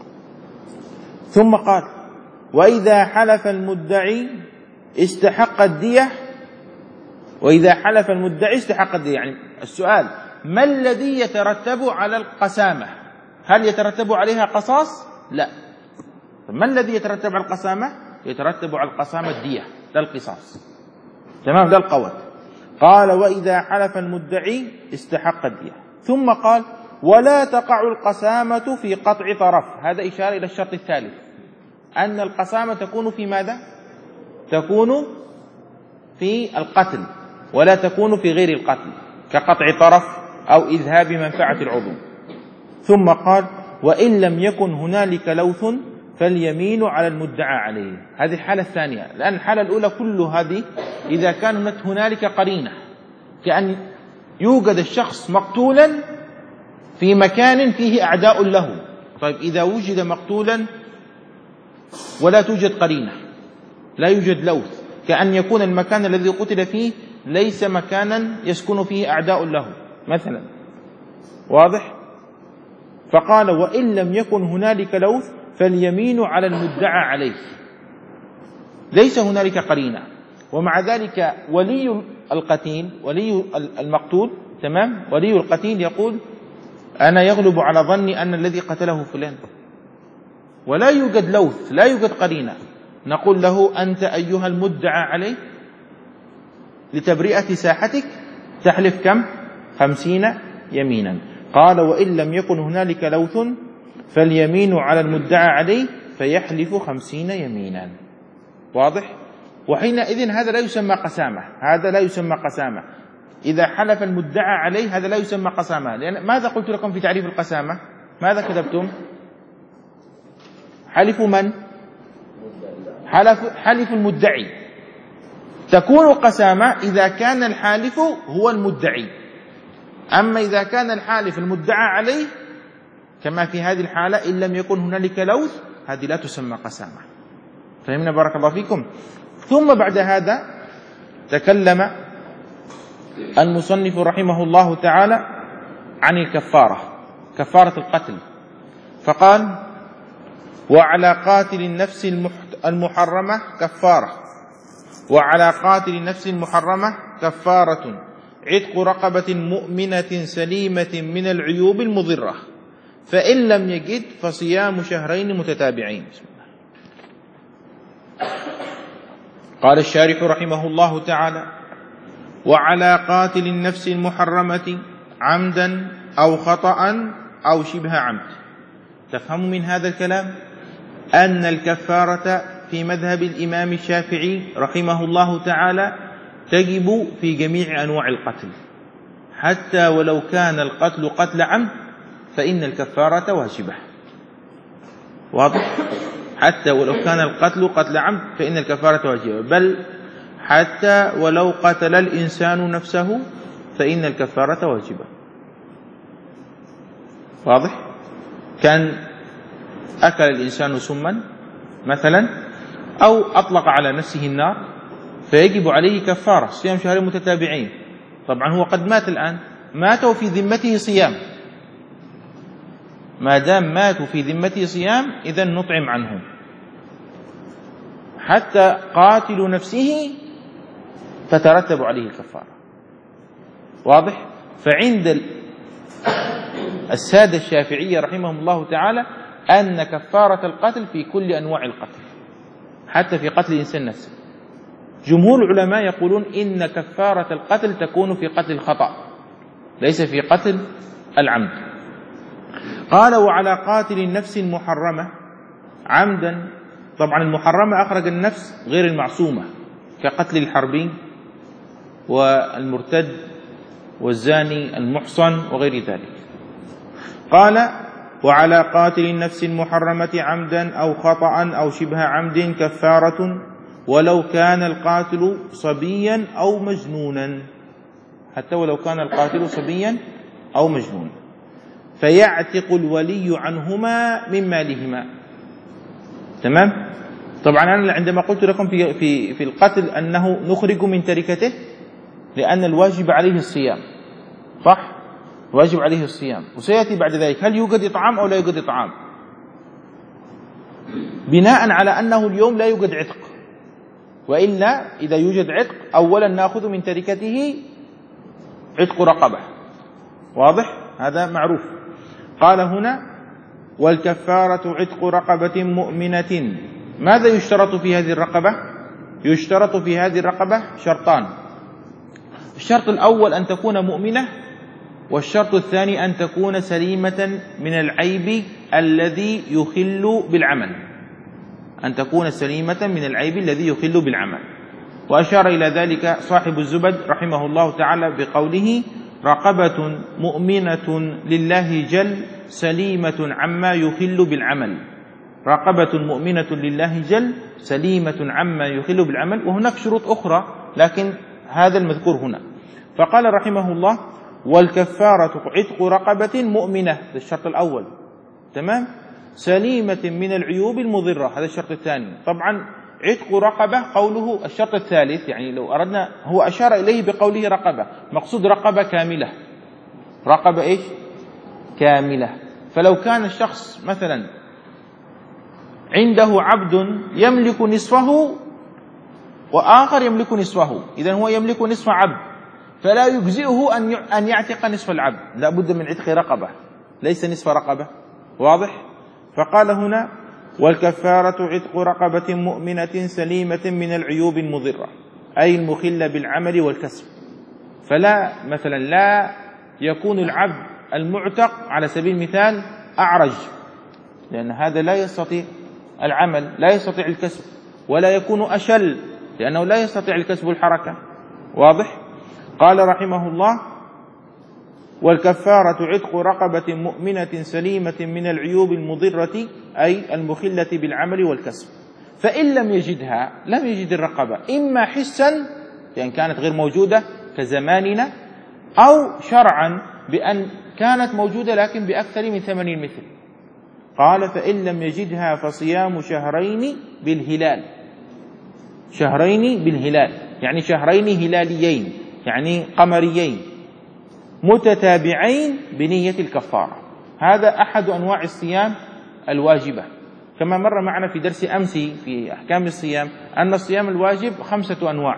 ثم قال وإذا حلف المدعي استحق الدية، وإذا حلف المدعي استحق الدية. يعني السؤال، ما الذي يترتب على القسامة؟ هل يترتب عليها قصاص؟ لا. ما الذي يترتب على القسامة؟ يترتب على القسامة الدية، لا القصاص. تمام؟ ده القول. قال وإذا حلف المدعي استحق الدية. ثم قال ولا تقع القسامة في قطع طرف. هذا إشارة إلى الشرط الثالث، أن القسامة تكون في ماذا؟ تكون في القتل ولا تكون في غير القتل، كقطع طرف أو إذهاب منفعة العضو. ثم قال وإن لم يكن هنالك لوث فاليمين على المدعى عليه. هذه الحالة الثانية، لأن الحالة الأولى كل هذه إذا كانت هنالك قرينة، كأن يوجد الشخص مقتولا في مكان فيه أعداء له. طيب إذا وجد مقتولا ولا توجد قرينة، لا يوجد لوث، كأن يكون المكان الذي قتل فيه ليس مكانا يسكن فيه أعداء له مثلا، واضح؟ فقال وإن لم يكن هنالك لوث فاليمين على المدعى عليه، ليس هنالك قرينة، ومع ذلك ولي القتيل ولي المقتول تمام، ولي القتيل يقول أنا يغلب على ظني أن الذي قتله فلان، ولا يوجد لوث، لا يوجد قرينة. نقول له أنت أيها المدعى عليه لتبرئة ساحتك تحلف كم؟ خمسين يمينا. قال وإن لم يكن هنالك لوث فاليمين على المدعى عليه فيحلف خمسين يمينا. واضح؟ وحينئذ هذا لا يسمى قسامة، هذا لا يسمى قسامة. إذا حلف المدعى عليه هذا لا يسمى قسامة، لأن ماذا قلت لكم في تعريف القسامة؟ ماذا كتبتم؟ حلف من؟ حلف, حلف المدعي. تكون قسامة إذا كان الحالف هو المدعي، أما إذا كان الحالف المدعى عليه كما في هذه الحالة إن لم يكن هنالك لوث هذه لا تسمى قسامة. فهمنا بارك الله فيكم. ثم بعد هذا تكلم المصنف رحمه الله تعالى عن الكفارة، كفارة القتل، فقال وعلى قاتل النفس المحرمة كفارة، وعلى قاتل النفس المحرمة كفارة عتق رقبة مؤمنة سليمة من العيوب المضرة، فإن لم يجد فصيام شهرين متتابعين. بسم الله. قال الشارح رحمه الله تعالى وعلى قاتل النفس المحرمة عمدا أو خطأ أو شبه عمد. تفهم من هذا الكلام أن الكفارة في مذهب الإمام الشافعي رحمه الله تعالى تجب في جميع أنواع القتل، حتى ولو كان القتل قتل عمد فإن الكفارة واجبة. واضح؟ حتى ولو كان القتل قتل عمد فإن الكفارة واجبة، بل حتى ولو قتل الإنسان نفسه فإن الكفارة واجبة. واضح؟ كان أكل الإنسان سما مثلا أو أطلق على نفسه النار فيجب عليه كفارة صيام شهرين متتابعين. طبعا هو قد مات الآن، ماتوا في ذمته صيام، ما دام ماتوا في ذمته صيام إذن نطعم عنهم. حتى قاتل نفسه تترتب عليه الكفارة. واضح؟ فعند السادة الشافعية رحمهم الله تعالى أن كفارة القتل في كل أنواع القتل، حتى في قتل الإنسان نفسه. جمهور العلماء يقولون إن كفارة القتل تكون في قتل الخطأ ليس في قتل العمد. قال وعلى قاتل النفس المحرمة عمدا. طبعا المحرمة أخرج النفس غير المعصومة كقتل الحربي والمرتد والزاني المحصن وغير ذلك. قال وعلى قاتل النفس المحرمة عمدا أو خطأ أو شبه عمد كفارة ولو كان القاتل صبيا أو مجنونا، حتى ولو كان القاتل صبيا أو مجنونا، فيعتق الولي عنهما من مالهما. تمام؟ طبعا أنا عندما قلت لكم في, في, في القتل أنه نخرج من تركته لأن الواجب عليه الصيام، صح؟ واجب عليه الصيام، وسيأتي بعد ذلك هل يوجد إطعام أو لا يوجد إطعام، بناء على أنه اليوم لا يوجد عتق، وإلا إذا يوجد عتق أولا نأخذ من تركته عتق رقبة. واضح؟ هذا معروف. قال هنا والكفارة عتق رقبة مؤمنة. ماذا يشترط في هذه الرقبة؟ يشترط في هذه الرقبة شرطان. الشرط الأول أن تكون مؤمنة، والشرط الثاني أن تكون سليمة من العيب الذي يخل بالعمل، أن تكون سليمة من العيب الذي يخل بالعمل. وأشار إلى ذلك صاحب الزبد رحمه الله تعالى بقوله رقبة مؤمنة لله جل سليمة عما يخل بالعمل، رقبة مؤمنة لله جل سليمة عما يخل بالعمل. وهناك شروط أخرى لكن هذا المذكور هنا. فقال رحمه الله: والكفارة عتق رقبة مؤمنة، هذا الشرط الأول، تمام، سليمة من العيوب المضرة، هذا الشرط الثاني. طبعا عتق رقبة قوله الشرط الثالث، يعني لو أردنا، هو أشار إليه بقوله رقبة، مقصود رقبة كاملة، رقبة إيش؟ كاملة. فلو كان الشخص مثلا عنده عبد يملك نصفه وآخر يملك نصفه، إذن هو يملك نصف عبد، فلا يجزئه أن يعتق نصف العبد، لا بد من عتق رقبة، ليس نصف رقبة. واضح؟ فقال هنا: والكفارة عتق رقبة مؤمنة سليمة من العيوب المضرة، أي المخلة بالعمل والكسب. فلا مثلا لا يكون العبد المعتق على سبيل المثال أعرج، لأن هذا لا يستطيع العمل، لا يستطيع الكسب، ولا يكون أشل لأنه لا يستطيع الكسب والحركة. واضح؟ قال رحمه الله: والكفارة عتق رقبة مؤمنة سليمة من العيوب المضرة، أي المخلة بالعمل والكسب. فإن لم يجدها، لم يجد الرقبة، إما حسا لأن كانت غير موجودة كزماننا، أو شرعا بأن كانت موجودة لكن بأكثر من ثمن المثل. قال: فإن لم يجدها فصيام شهرين بالهلال، شهرين بالهلال يعني شهرين هلاليين، يعني قمريين متتابعين بنية الكفارة. هذا أحد أنواع الصيام الواجبة، كما مر معنا في درس أمس في أحكام الصيام أن الصيام الواجب خمسة أنواع: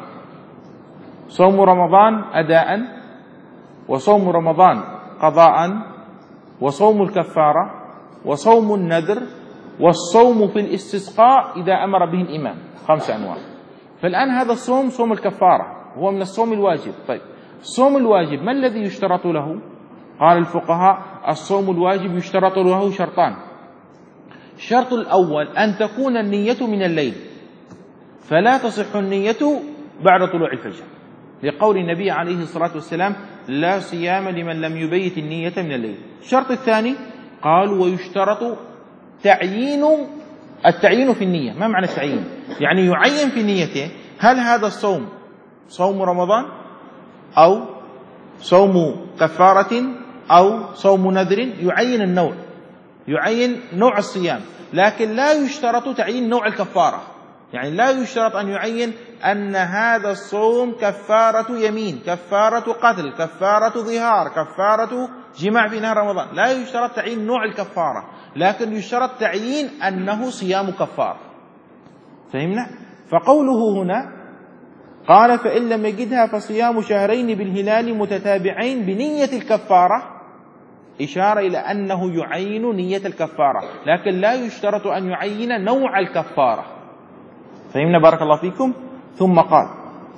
صوم رمضان أداء، وصوم رمضان قضاء، وصوم الكفارة، وصوم النذر، والصوم في الاستسقاء إذا أمر به الإمام. خمسة أنواع. فالآن هذا الصوم صوم الكفارة هو من الصوم الواجب. طيب الصوم الواجب ما الذي يشترط له؟ قال الفقهاء: الصوم الواجب يشترط له شرطان. الشرط الأول أن تكون النية من الليل، فلا تصح النية بعد طلوع الفجر، لقول النبي عليه الصلاة والسلام: لا صيام لمن لم يبيت النية من الليل. الشرط الثاني قالوا: ويشترط تعيين التعيين في النية. ما معنى التعيين؟ يعني يعين في نيته هل هذا الصوم صوم رمضان أو صوم كفارة أو صوم نذر، يعين النوع، يعين نوع الصيام، لكن لا يشترط تعيين نوع الكفارة. يعني لا يشترط أن يعين أن هذا الصوم كفارة يمين، كفارة قتل، كفارة ظهار، كفارة جماع في نهار رمضان، لا يشترط تعيين نوع الكفارة، لكن يشترط تعيين أنه صيام كفارة. فهمنا؟ فقوله هنا قال: فإن لم يجدها فصيام شهرين بالهلال متتابعين بنية الكفارة، إشارة إلى أنه يعين نية الكفارة، لكن لا يشترط أن يعين نوع الكفارة. فهمنا بارك الله فيكم؟ ثم قال: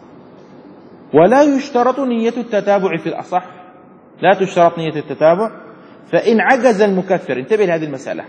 ولا يشترط نية التتابع في الأصح، لا تشترط نية التتابع. فإن عجز المكفر، انتبه لهذه المسألة،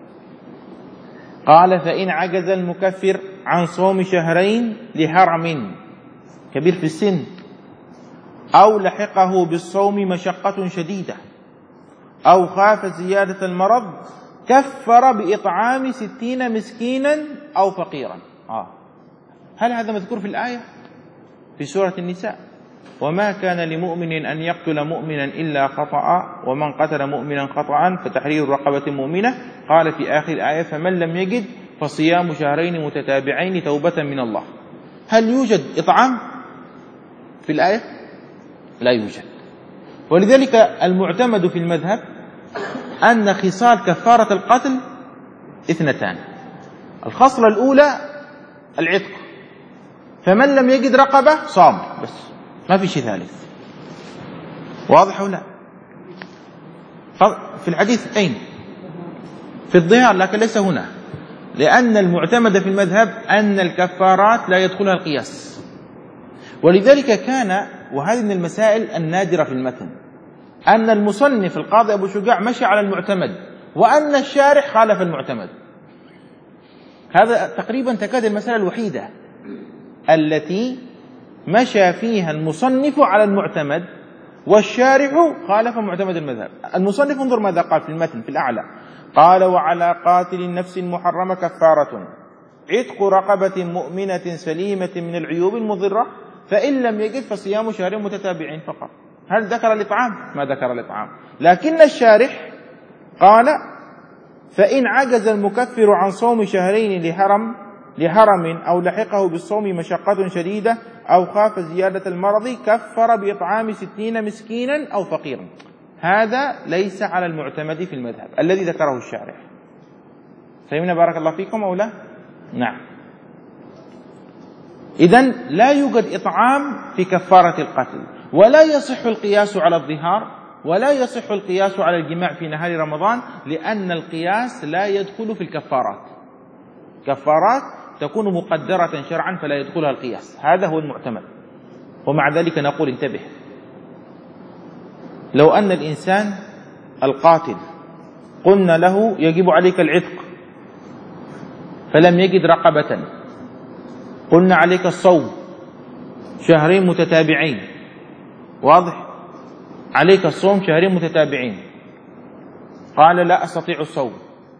قال: فإن عجز المكفر عن صوم شهرين لهرم كبير في السن، أو لحقه بالصوم مشقة شديدة، أو خاف زيادة المرض، كفر بإطعام ستين مسكينا أو فقيرا. آه. هل هذا مذكور في الآية في سورة النساء؟ وما كان لمؤمن أن يقتل مؤمنا إلا خطأ، ومن قتل مؤمنا خطأ فتحرير رقبة مؤمنة. قال في آخر الآية: فمن لم يجد فصيام شهرين متتابعين توبة من الله. هل يوجد إطعام في الآية؟ لا يوجد. ولذلك المعتمد في المذهب أن خصال كفارة القتل اثنتان: الخصلة الأولى العتق، فمن لم يجد رقبة صام بس، ما في شيء ثالث. واضح ولا؟ في الحديث أين؟ في الظهار، لكن ليس هنا، لأن المعتمد في المذهب أن الكفارات لا يدخلها القياس. ولذلك كان، وهذه من المسائل النادرة في المتن، أن المصنف القاضي أبو شجاع مشى على المعتمد، وأن الشارح خالف المعتمد. هذا تقريبا تكاد المسألة الوحيدة التي مشى فيها المصنف على المعتمد، والشارح خالف معتمد المذهب. المصنف انظر ماذا قال في المتن في الأعلى، قال: وعلى قاتل النفس المحرمة كفارة عتق رقبة مؤمنة سليمة من العيوب المضرة، فإن لم يجد فصيام شهرين متتابعين فقط. هل ذكر الإطعام؟ ما ذكر الإطعام، لكن الشارح قال: فإن عجز المكفر عن صوم شهرين لحرم لحرم أو لحقه بالصوم مشقة شديدة أو خاف زيادة المرض كفر بإطعام ستين مسكينا أو فقيرا. هذا ليس على المعتمد في المذهب الذي ذكره الشارح. فهمنا بارك الله فيكم أو لا؟ نعم. إذن لا يوجد إطعام في كفارة القتل، ولا يصح القياس على الظهار، ولا يصح القياس على الجماع في نهار رمضان، لأن القياس لا يدخل في الكفارات. كفارات تكون مقدرة شرعا فلا يدخلها القياس، هذا هو المعتمد. ومع ذلك نقول انتبه، لو أن الإنسان القاتل قلنا له يجب عليك العتق فلم يجد رقبة، قلنا عليك الصوم شهرين متتابعين، واضح؟ عليك الصوم شهرين متتابعين، قال: لا أستطيع الصوم،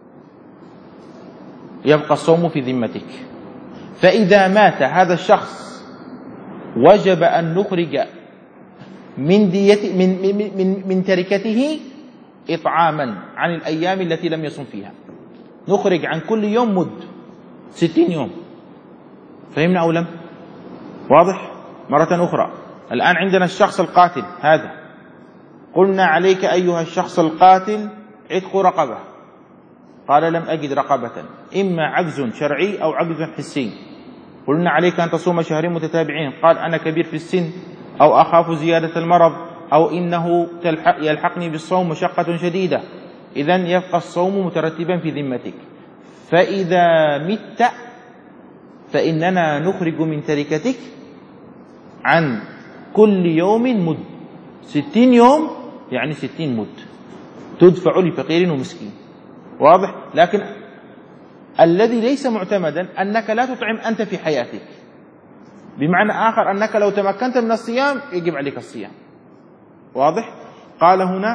يبقى الصوم في ذمتك. فإذا مات هذا الشخص وجب أن نخرج من دية من من من, من تركته إطعاما عن الأيام التي لم يصم فيها، نخرج عن كل يوم مد ستين يوم. فهمنا أو لم؟ واضح؟ مرة أخرى، الآن عندنا الشخص القاتل هذا، قلنا عليك أيها الشخص القاتل عتق رقبة، قال: لم أجد رقبة، إما عجز شرعي أو عجز حسي. قلنا عليك أن تصوم شهرين متتابعين، قال: أنا كبير في السن أو أخاف زيادة المرض أو إنه يلحقني بالصوم مشقة شديدة. إذن يبقى الصوم مترتبا في ذمتك. فإذا مت فإننا نخرج من تركتك عن كل يوم مد، ستين يوم يعني ستين مد تدفع لفقير ومسكين، واضح؟ لكن الذي ليس معتمدا أنك لا تطعم أنت في حياتك، بمعنى آخر أنك لو تمكنت من الصيام يجب عليك الصيام، واضح؟ قال هنا: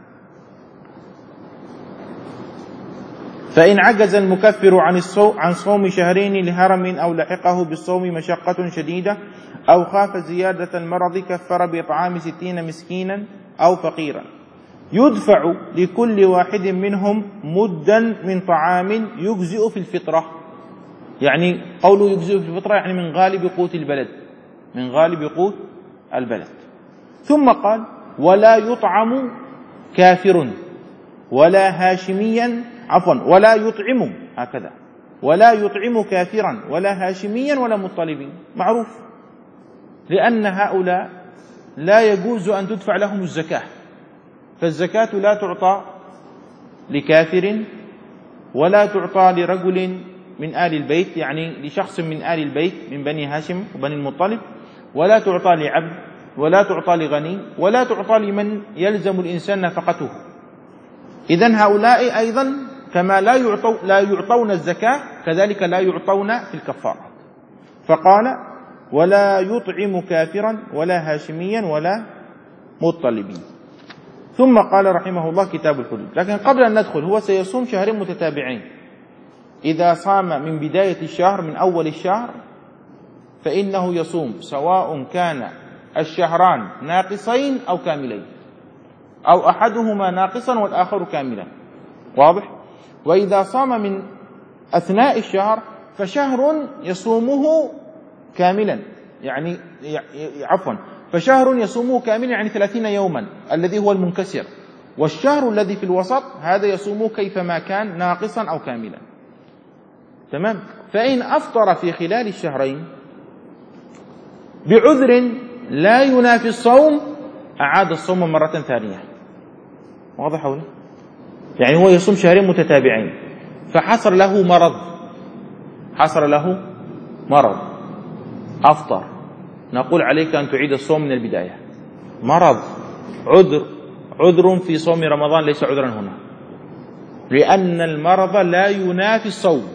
فإن عجز المكفر عن الصوم عن صوم شهرين لهرم أو لحقه بالصوم مشقة شديدة أو خاف زيادة المرض كفر بإطعام ستين مسكينا أو فقيرا، يدفع لكل واحد منهم مدا من طعام يجزئ في الفطرة. يعني قوله يجزئ في الفطرة يعني من غالب قوت البلد، من غالب قوت البلد. ثم قال: ولا يطعم كافر ولا هاشميا عفوا ولا يطعم هكذا ولا يطعم كافرا ولا هاشميا ولا مطلبين، معروف، لأن هؤلاء لا يجوز أن تدفع لهم الزكاة، فالزكاة لا تعطى لكافر ولا تعطى لرجل من آل البيت، يعني لشخص من آل البيت من بني هاشم وبني المطلب، ولا تعطى لعبد ولا تعطى لغني ولا تعطى لمن يلزم الإنسان نفقته. إذن هؤلاء أيضا كما لا يعطون لا يعطون الزكاة كذلك لا يعطون في الكفارة. فقال: ولا يطعم كافرا ولا هاشميا ولا مطلبين. ثم قال رحمه الله: كتاب الحدود. لكن قبل أن ندخل، هو سيصوم شهرين متتابعين، إذا صام من بداية الشهر من أول الشهر فإنه يصوم سواء كان الشهران ناقصين أو كاملين، أو أحدهما ناقصا والآخر كاملا، واضح؟ وإذا صام من أثناء الشهر فشهر يصومه كاملا، يعني عفوا فشهر يصومه كاملا يعني ثلاثين يوما الذي هو المنكسر، والشهر الذي في الوسط هذا يصومه كيفما كان ناقصا أو كاملا، تمام؟ فإن أفطر في خلال الشهرين بعذر لا ينافي الصوم أعاد الصوم مرة ثانية، واضح ولا؟ يعني هو يصوم شهرين متتابعين فحصل له مرض، حصل له مرض أفطر، نقول عليك أن تعيد الصوم من البداية. مرض، عذر، عذر في صوم رمضان ليس عذرا هنا، لأن المرض لا ينافي الصوم.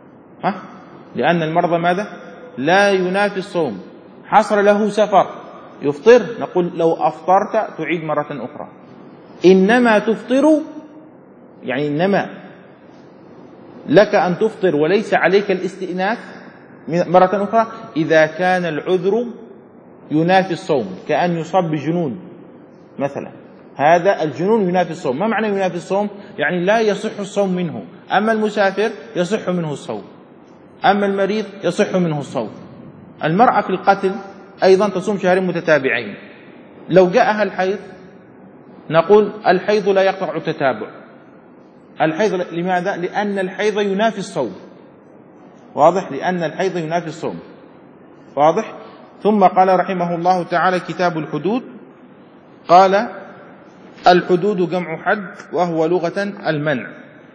ها؟ لأن المرض ماذا؟ لا ينافي الصوم. حصل له سفر يفطر، نقول لو أفطرت تعيد مرة أخرى. إنما تفطر يعني إنما لك أن تفطر وليس عليك الاستئناف مرة أخرى إذا كان العذر ينافي الصوم، كأن يصاب بجنون مثلا، هذا الجنون ينافي الصوم. ما معنى ينافي الصوم؟ يعني لا يصح الصوم منه. أما المسافر يصح منه الصوم، أما المريض يصح منه الصوم. المرأة في القتل أيضا تصوم شهرين متتابعين. لو جاءها الحيض نقول الحيض لا يقطع التتابع. الحيض لماذا؟ لأن الحيض ينافي الصوم. واضح؟ لأن الحيض ينافي الصوم. واضح؟ ثم قال رحمه الله تعالى كتاب الحدود، قال الحدود جمع حد، وهو لغة المنع.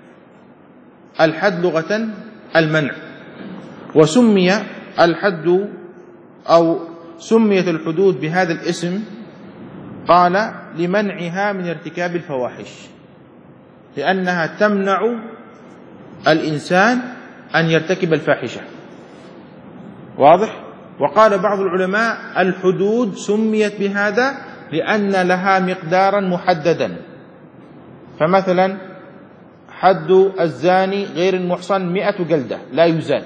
الحد لغة المنع. وسمي الحد أو سميت الحدود بهذا الاسم قال لمنعها من ارتكاب الفواحش، لأنها تمنع الإنسان أن يرتكب الفاحشة. واضح؟ وقال بعض العلماء الحدود سميت بهذا لأن لها مقدارا محددا. فمثلا حد الزاني غير المحصن مئة جلدة لا يزاد،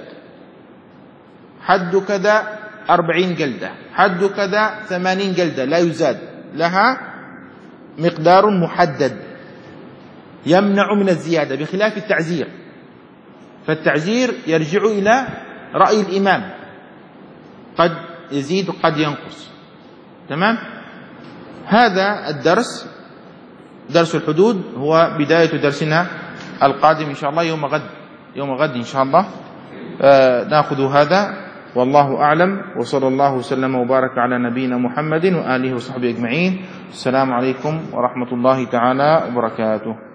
حد كذا أربعين جلدة، حد كذا ثمانين جلدة لا يزاد، لها مقدار محدد يمنع من الزيادة، بخلاف التعزير. فالتعزير يرجع إلى رأي الإمام، قد يزيد وقد ينقص. تمام؟ هذا الدرس درس الحدود هو بداية درسنا القادم إن شاء الله يوم غد يوم غد إن شاء الله. آه نأخذ هذا والله أعلم، وصلى الله وسلم وبارك على نبينا محمد وآله وصحبه أجمعين. السلام عليكم ورحمة الله تعالى وبركاته.